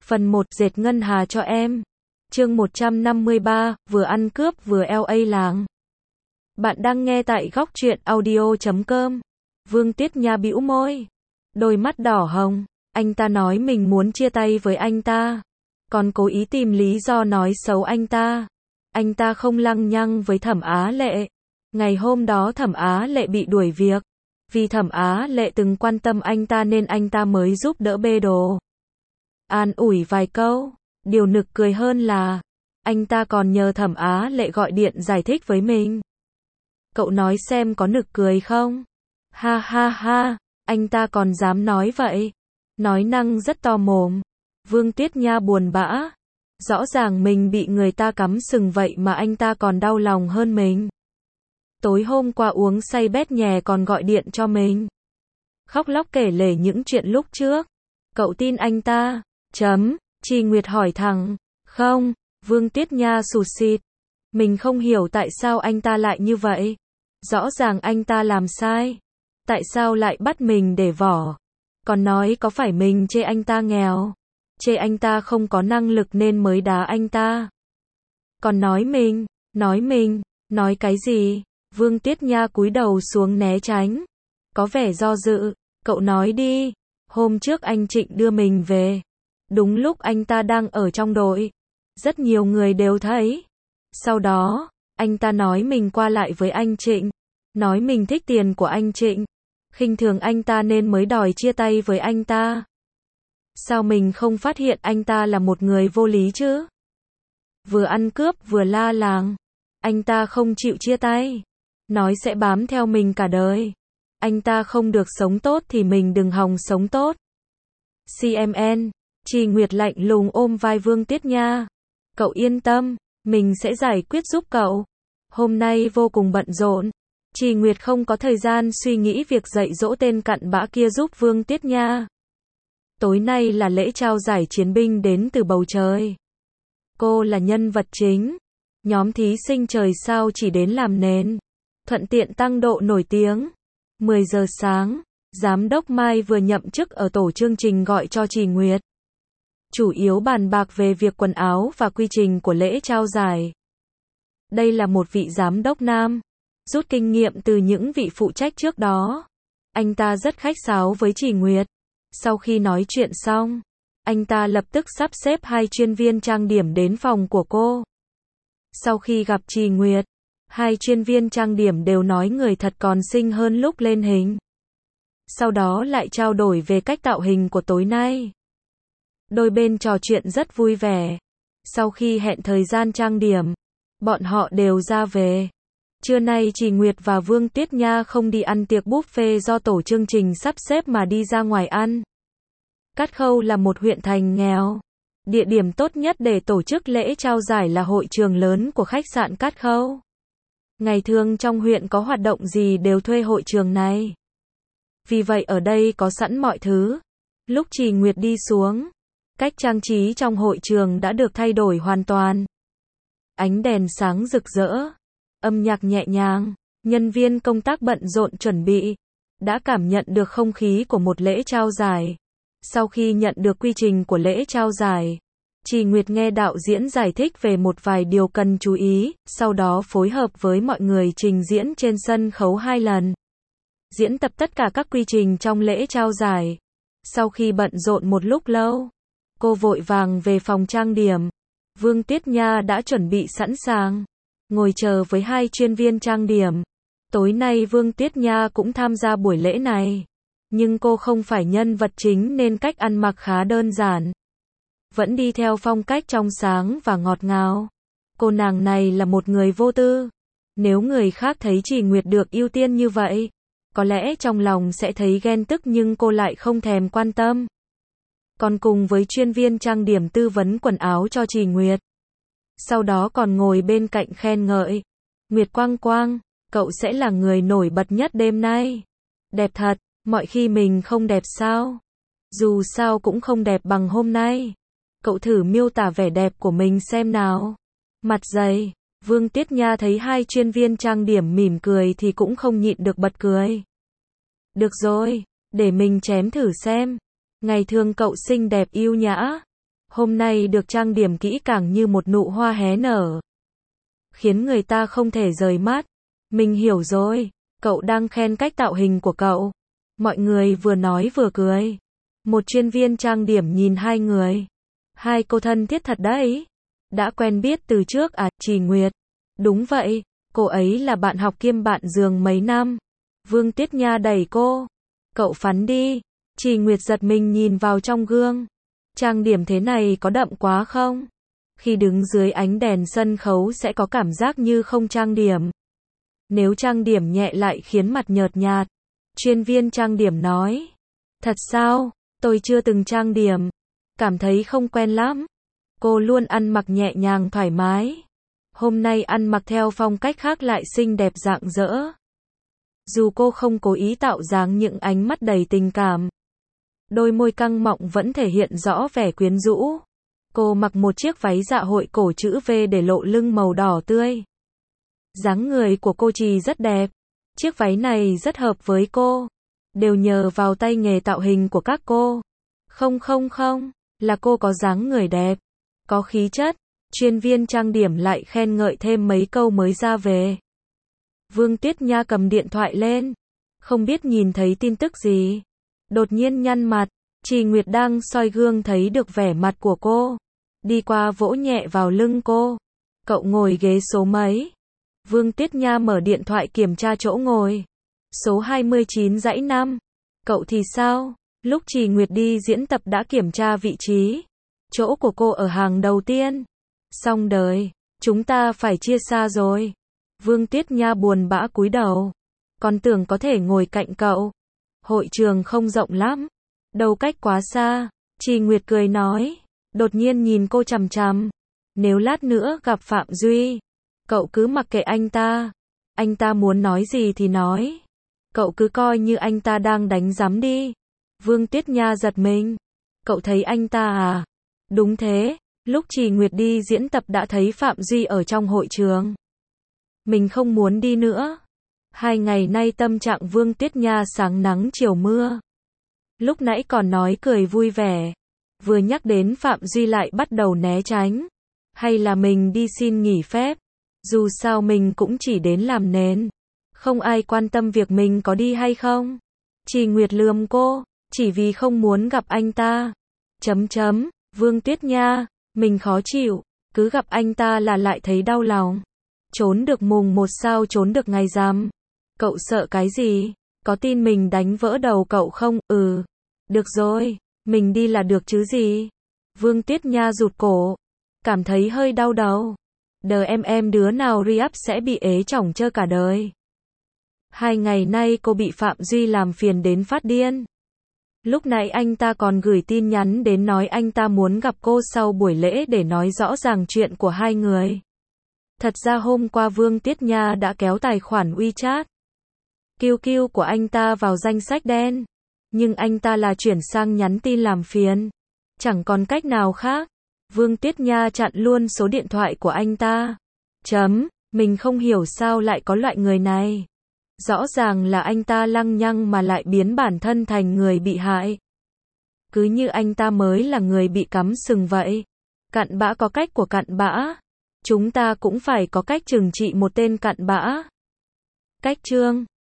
Phần 1 dệt ngân hà cho em. Chương 153, vừa ăn cướp vừa LA làng. Bạn đang nghe tại góc truyện audio.com. Vương Tuyết Nha bĩu môi, đôi mắt đỏ hồng. Anh ta nói mình muốn chia tay với anh ta, còn cố ý tìm lý do nói xấu anh ta. Anh ta không lăng nhăng với Thẩm Á Lệ. Ngày hôm đó Thẩm Á Lệ bị đuổi việc. Vì Thẩm Á Lệ từng quan tâm anh ta nên anh ta mới giúp đỡ bê đồ. An ủi vài câu. Điều nực cười hơn là anh ta còn nhờ Thẩm Á Lệ gọi điện giải thích với mình. Cậu nói xem có nực cười không? Ha ha ha, anh ta còn dám nói vậy. Nói năng rất to mồm. Vương Tuyết Nha buồn bã. Rõ ràng mình bị người ta cắm sừng vậy mà anh ta còn đau lòng hơn mình. Tối hôm qua uống say bét nhè còn gọi điện cho mình. Khóc lóc kể lể những chuyện lúc trước. Cậu tin anh ta? Chi Nguyệt hỏi thẳng. Không, Vương Tuyết Nha sụt sịt. Mình không hiểu tại sao anh ta lại như vậy. Rõ ràng anh ta làm sai. Tại sao lại bắt mình để vỏ? Còn nói có phải mình chê anh ta nghèo, chê anh ta không có năng lực nên mới đá anh ta. Còn nói cái gì? Vương Tuyết Nha cúi đầu xuống né tránh. Có vẻ do dự. Cậu nói đi. Hôm trước anh Trịnh đưa mình về. Đúng lúc anh ta đang ở trong đội. Rất nhiều người đều thấy. Sau đó, anh ta nói mình qua lại với anh Trịnh. Nói mình thích tiền của anh Trịnh. Khinh thường anh ta nên mới đòi chia tay với anh ta. Sao mình không phát hiện anh ta là một người vô lý chứ? Vừa ăn cướp vừa la làng. Anh ta không chịu chia tay. Nói sẽ bám theo mình cả đời. Anh ta không được sống tốt thì mình đừng hòng sống tốt. CMN. Chi Nguyệt lạnh lùng ôm vai Vương Tuyết Nha. Cậu yên tâm, mình sẽ giải quyết giúp cậu. Hôm nay vô cùng bận rộn. Chi Nguyệt không có thời gian suy nghĩ việc dạy dỗ tên cặn bã kia giúp Vương Tuyết Nha. Tối nay là lễ trao giải chiến binh đến từ bầu trời. Cô là nhân vật chính. Nhóm thí sinh trời sao chỉ đến làm nền. Thuận tiện tăng độ nổi tiếng. 10 giờ sáng, Giám đốc Mai vừa nhậm chức ở tổ chương trình gọi cho Chi Nguyệt. Chủ yếu bàn bạc về việc quần áo và quy trình của lễ trao giải. Đây là một vị giám đốc nam. Rút kinh nghiệm từ những vị phụ trách trước đó. Anh ta rất khách sáo với Chi Nguyệt. Sau khi nói chuyện xong, anh ta lập tức sắp xếp 2 chuyên viên trang điểm đến phòng của cô. Sau khi gặp Chi Nguyệt, 2 chuyên viên trang điểm đều nói người thật còn xinh hơn lúc lên hình. Sau đó lại trao đổi về cách tạo hình của tối nay. Đôi bên trò chuyện rất vui vẻ. Sau khi hẹn thời gian trang điểm, bọn họ đều ra về. Trưa nay Chi Nguyệt và Vương Tuyết Nha không đi ăn tiệc buffet do tổ chương trình sắp xếp mà đi ra ngoài ăn. Cát Khâu là một huyện thành nghèo. Địa điểm tốt nhất để tổ chức lễ trao giải là hội trường lớn của khách sạn Cát Khâu. Ngày thường trong huyện có hoạt động gì đều thuê hội trường này. Vì vậy ở đây có sẵn mọi thứ. Lúc Chi Nguyệt đi xuống, cách trang trí trong hội trường đã được thay đổi hoàn toàn. Ánh đèn sáng rực rỡ, âm nhạc nhẹ nhàng, nhân viên công tác bận rộn chuẩn bị, đã cảm nhận được không khí của một lễ trao giải. Sau khi nhận được quy trình của lễ trao giải, Chi Nguyệt nghe đạo diễn giải thích về một vài điều cần chú ý, sau đó phối hợp với mọi người trình diễn trên sân khấu 2 lần. Diễn tập tất cả các quy trình trong lễ trao giải. Sau khi bận rộn một lúc lâu, cô vội vàng về phòng trang điểm. Vương Tuyết Nha đã chuẩn bị sẵn sàng, ngồi chờ với 2 chuyên viên trang điểm. Tối nay Vương Tuyết Nha cũng tham gia buổi lễ này. Nhưng cô không phải nhân vật chính nên cách ăn mặc khá đơn giản. Vẫn đi theo phong cách trong sáng và ngọt ngào. Cô nàng này là một người vô tư. Nếu người khác thấy Chi Nguyệt được ưu tiên như vậy, có lẽ trong lòng sẽ thấy ghen tức nhưng cô lại không thèm quan tâm. Còn cùng với chuyên viên trang điểm tư vấn quần áo cho Chi Nguyệt. Sau đó còn ngồi bên cạnh khen ngợi. Nguyệt Quang Quang, cậu sẽ là người nổi bật nhất đêm nay. Đẹp thật, mọi khi mình không đẹp sao? Dù sao cũng không đẹp bằng hôm nay. Cậu thử miêu tả vẻ đẹp của mình xem nào. Mặt dày. Vương Tuyết Nha thấy 2 chuyên viên trang điểm mỉm cười thì cũng không nhịn được bật cười. Được rồi, để mình chém thử xem. Ngày thường cậu xinh đẹp yêu nhã. Hôm nay được trang điểm kỹ càng như một nụ hoa hé nở, khiến người ta không thể rời mắt. Mình hiểu rồi, cậu đang khen cách tạo hình của cậu. Mọi người vừa nói vừa cười. Một chuyên viên trang điểm nhìn hai người. Hai cô thân thiết thật đấy. Đã quen biết từ trước à, Trì Nguyệt? Đúng vậy, cô ấy là bạn học kiêm bạn giường mấy năm. Vương Tuyết Nha đẩy cô. Cậu phắn đi. Trì Nguyệt giật mình nhìn vào trong gương. Trang điểm thế này có đậm quá không? Khi đứng dưới ánh đèn sân khấu sẽ có cảm giác như không trang điểm. Nếu trang điểm nhẹ lại khiến mặt nhợt nhạt. Chuyên viên trang điểm nói. Thật sao? Tôi chưa từng trang điểm. Cảm thấy không quen lắm. Cô luôn ăn mặc nhẹ nhàng thoải mái. Hôm nay ăn mặc theo phong cách khác lại xinh đẹp rạng rỡ. Dù cô không cố ý tạo dáng những ánh mắt đầy tình cảm. Đôi môi căng mọng vẫn thể hiện rõ vẻ quyến rũ. Cô mặc một chiếc váy dạ hội cổ chữ V để lộ lưng màu đỏ tươi. Dáng người của cô Trì rất đẹp. Chiếc váy này rất hợp với cô. Đều nhờ vào tay nghề tạo hình của các cô. Không, là cô có dáng người đẹp, có khí chất. Chuyên viên trang điểm lại khen ngợi thêm mấy câu mới ra về. Vương Tuyết Nha cầm điện thoại lên. Không biết nhìn thấy tin tức gì. Đột nhiên nhăn mặt. Trì Nguyệt đang soi gương thấy được vẻ mặt của cô. Đi qua vỗ nhẹ vào lưng cô. Cậu ngồi ghế số mấy? Vương Tuyết Nha mở điện thoại kiểm tra chỗ ngồi. Số 29 dãy 5. Cậu thì sao? Lúc Trì Nguyệt đi diễn tập đã kiểm tra vị trí. Chỗ của cô ở hàng đầu tiên. Xong đời, chúng ta phải chia xa rồi. Vương Tuyết Nha buồn bã cúi đầu. Còn tưởng có thể ngồi cạnh cậu. Hội trường không rộng lắm. Đâu cách quá xa. Trì Nguyệt cười nói. Đột nhiên nhìn cô chằm chằm. Nếu lát nữa gặp Phạm Duy, cậu cứ mặc kệ anh ta. Anh ta muốn nói gì thì nói. Cậu cứ coi như anh ta đang đánh giám đi. Vương Tuyết Nha giật mình. Cậu thấy anh ta à? Đúng thế. Lúc Trì Nguyệt đi diễn tập đã thấy Phạm Duy ở trong hội trường. Mình không muốn đi nữa. 2 ngày nay tâm trạng Vương Tuyết Nha sáng nắng chiều mưa. Lúc nãy còn nói cười vui vẻ. Vừa nhắc đến Phạm Duy lại bắt đầu né tránh. Hay là mình đi xin nghỉ phép. Dù sao mình cũng chỉ đến làm nền. Không ai quan tâm việc mình có đi hay không. Trì Nguyệt lườm cô. Chỉ vì không muốn gặp anh ta. Vương Tuyết Nha. Mình khó chịu. Cứ gặp anh ta là lại thấy đau lòng. Trốn được mùng 1 sao trốn được ngày rằm. Cậu sợ cái gì? Có tin mình đánh vỡ đầu cậu không? Được rồi. Mình đi là được chứ gì. Vương Tuyết Nha rụt cổ. Cảm thấy hơi đau đầu. Em đứa nào re-up sẽ bị ế chỏng chơ cả đời. 2 ngày nay cô bị Phạm Duy làm phiền đến phát điên. Lúc nãy anh ta còn gửi tin nhắn đến nói anh ta muốn gặp cô sau buổi lễ để nói rõ ràng chuyện của hai người. Thật ra hôm qua Vương Tuyết Nha đã kéo tài khoản WeChat QQ của anh ta vào danh sách đen. Nhưng anh ta là chuyển sang nhắn tin làm phiền. Chẳng còn cách nào khác. Vương Tuyết Nha chặn luôn số điện thoại của anh ta. Mình không hiểu sao lại có loại người này. Rõ ràng là anh ta lăng nhăng mà lại biến bản thân thành người bị hại. Cứ như anh ta mới là người bị cắm sừng vậy. Cặn bã có cách của cặn bã. Chúng ta cũng phải có cách trừng trị một tên cặn bã. Cách chương